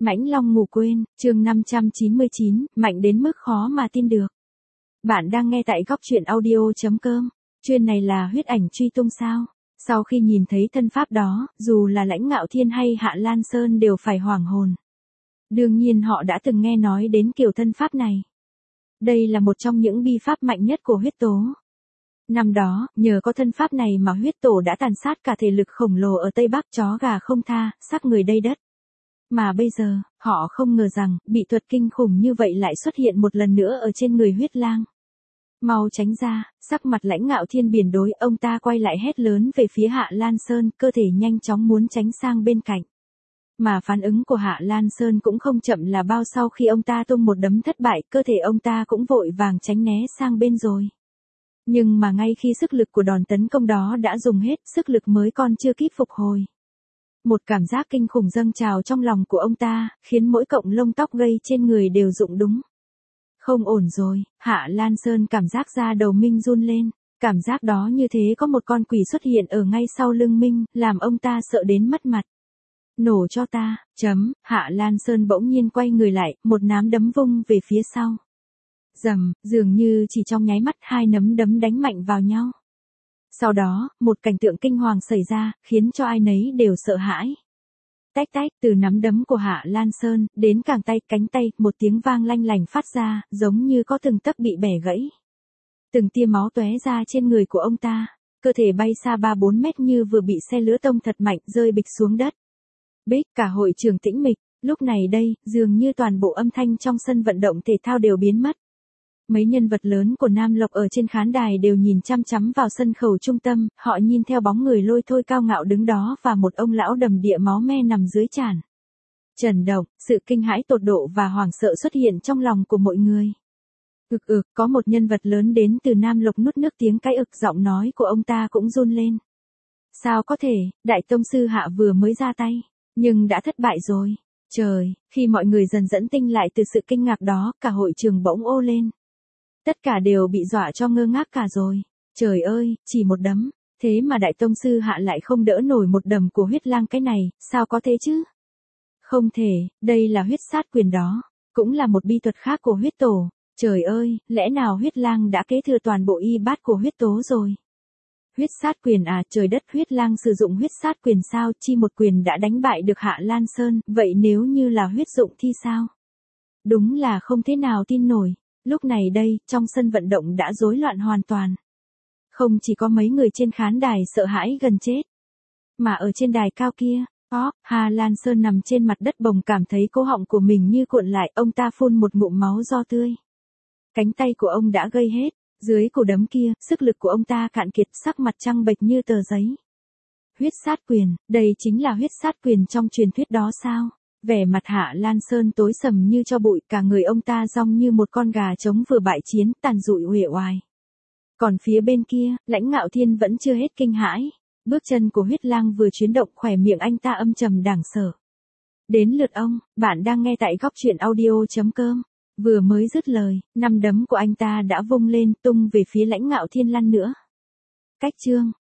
Mãnh Long ngủ quên, chương 599, mạnh đến mức khó mà tin được. Bạn đang nghe tại góc truyện audio.com, chuyên này là huyết ảnh truy tung sao. Sau khi nhìn thấy thân pháp đó, dù là Lãnh Ngạo Thiên hay Hạ Lan Sơn đều phải hoảng hồn. Đương nhiên họ đã từng nghe nói đến kiểu thân pháp này. Đây là một trong những bi pháp mạnh nhất của huyết tố. Năm đó, nhờ có thân pháp này mà huyết tổ đã tàn sát cả thể lực khổng lồ ở Tây Bắc chó gà không tha, xác người đây đất. Mà bây giờ, họ không ngờ rằng, bị thuật kinh khủng như vậy lại xuất hiện một lần nữa ở trên người huyết lang. Mau tránh ra, sắc mặt Lãnh Ngạo Thiên biển đối, ông ta quay lại hét lớn về phía Hạ Lan Sơn, cơ thể nhanh chóng muốn tránh sang bên cạnh. Mà phản ứng của Hạ Lan Sơn cũng không chậm là bao, sau khi ông ta tung một đấm thất bại, cơ thể ông ta cũng vội vàng tránh né sang bên rồi. Nhưng mà ngay khi sức lực của đòn tấn công đó đã dùng hết, sức lực mới còn chưa kịp phục hồi. Một cảm giác kinh khủng dâng trào trong lòng của ông ta, khiến mỗi cọng lông tóc gây trên người đều rụng đúng. Không ổn rồi, Hạ Lan Sơn cảm giác da đầu Minh run lên. Cảm giác đó như thế có một con quỷ xuất hiện ở ngay sau lưng Minh, làm ông ta sợ đến mất mặt. Nổ cho ta, Hạ Lan Sơn bỗng nhiên quay người lại, một nắm đấm vung về phía sau. Rầm, dường như chỉ trong nháy mắt hai nắm đấm đánh mạnh vào nhau. Sau đó, một cảnh tượng kinh hoàng xảy ra, khiến cho ai nấy đều sợ hãi. Tách tách, từ nắm đấm của Hạ Lan Sơn, đến cẳng tay, cánh tay, một tiếng vang lanh lành phát ra, giống như có từng tấc bị bẻ gãy. Từng tia máu tóe ra trên người của ông ta, cơ thể bay xa 3-4 mét như vừa bị xe lửa tông thật mạnh rơi bịch xuống đất. Bích, cả hội trường tĩnh mịch, lúc này đây, dường như toàn bộ âm thanh trong sân vận động thể thao đều biến mất. Mấy nhân vật lớn của Nam Lộc ở trên khán đài đều nhìn chăm chăm vào sân khấu trung tâm, họ nhìn theo bóng người lôi thôi cao ngạo đứng đó và một ông lão đầm đìa máu me nằm dưới tràn. Trần động, sự kinh hãi tột độ và hoảng sợ xuất hiện trong lòng của mọi người. Có một nhân vật lớn đến từ Nam Lộc nuốt nước tiếng cái giọng nói của ông ta cũng run lên. Sao có thể, Đại Tông Sư Hạ vừa mới ra tay, nhưng đã thất bại rồi. Trời, khi mọi người dần dẫn tinh lại từ sự kinh ngạc đó, cả hội trường bỗng ô lên. Tất cả đều bị dọa cho ngơ ngác cả rồi. Trời ơi, chỉ một đấm, thế mà Đại Tông Sư Hạ lại không đỡ nổi một đấm của huyết lang cái này, sao có thế chứ? Không thể, đây là huyết sát quyền đó, cũng là một bi thuật khác của huyết tổ. Trời ơi, lẽ nào huyết lang đã kế thừa toàn bộ y bát của huyết tố rồi? Huyết sát quyền à, trời đất, huyết lang sử dụng huyết sát quyền sao, chi một quyền đã đánh bại được Hạ Lan Sơn, vậy nếu như là huyết dụng thì sao? Đúng là không thể nào tin nổi. Lúc này đây, trong sân vận động đã rối loạn hoàn toàn. Không chỉ có mấy người trên khán đài sợ hãi gần chết, mà ở trên đài cao kia, Hạ Lan Sơn nằm trên mặt đất bồng cảm thấy cổ họng của mình như cuộn lại, ông ta phun một ngụm máu do tươi. Cánh tay của ông đã gãy hết, dưới cú đấm kia, sức lực của ông ta cạn kiệt, sắc mặt trắng bệch như tờ giấy. Huyết sát quyền, đây chính là huyết sát quyền trong truyền thuyết đó sao? Vẻ mặt Hạ Lan Sơn tối sầm như cho bụi, cả người ông ta rong như một con gà trống vừa bại chiến, tàn rụi uể oải. Còn phía bên kia, Lãnh Ngạo Thiên vẫn chưa hết kinh hãi. Bước chân của huyết lang vừa chuyển động, khỏe miệng anh ta âm trầm đáng sợ. Đến lượt ông, bạn đang nghe tại góc truyện audio.com. Vừa mới dứt lời, nắm đấm của anh ta đã vung lên, tung về phía Lãnh Ngạo Thiên lăn nữa. Cách chương